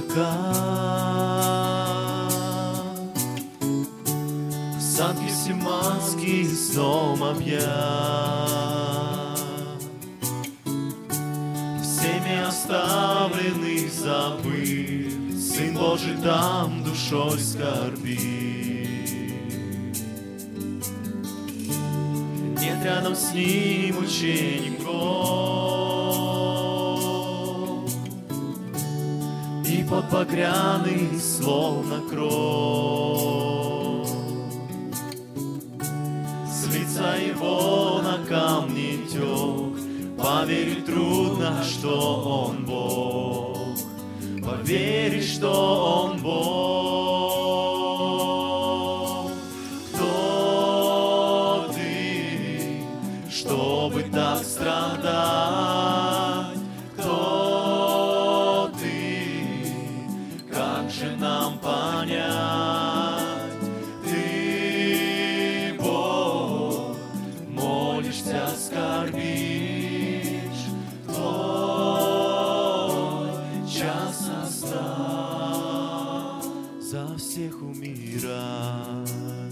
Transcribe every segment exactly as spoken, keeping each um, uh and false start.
облака, сад Гефсиманский сном объят, всеми оставленный, забыт, Сын Божий там душой скорбит. Нет рядом с ним учеников, и под багряный словно кровь с лица его на камне тек. Поверить трудно, что он Бог, поверить, что он Бог. Кто ты, чтобы так страдать? Кто ты, как же нам понять? Ты Бог, молишься, скорбишь, за всех умирать.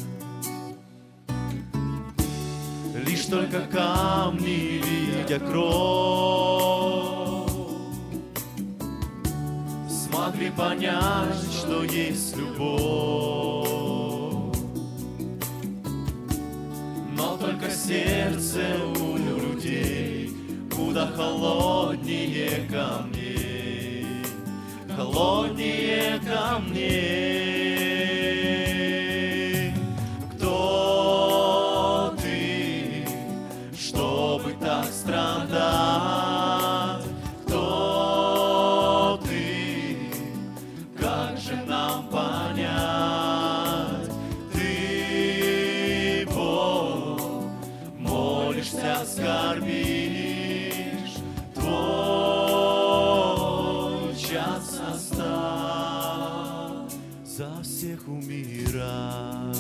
Лишь только камни, видя кровь, смогли понять, что есть любовь. Но только сердце у людей куда холоднее камней, холоднее камней. Кто ты, чтобы так страдать? Кто ты, как же нам понять? Ты Бог, молишься, скорбишь, твой час настал, за всех умирать.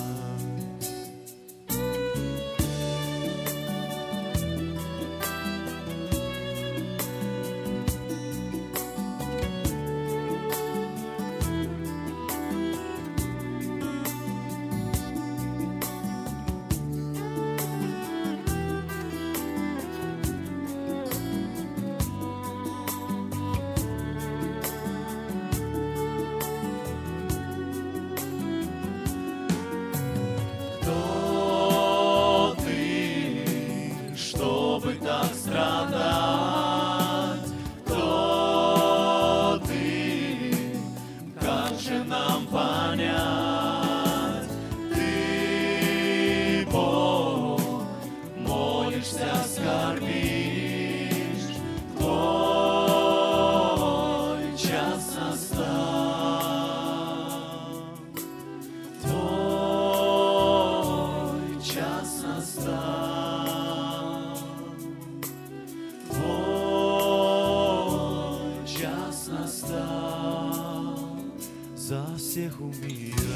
Так страдать, кто ты, как же нам понять? Ты Бог, молишься, скорбишь, твой час настал, твой час настал. Настал, за всех умирать.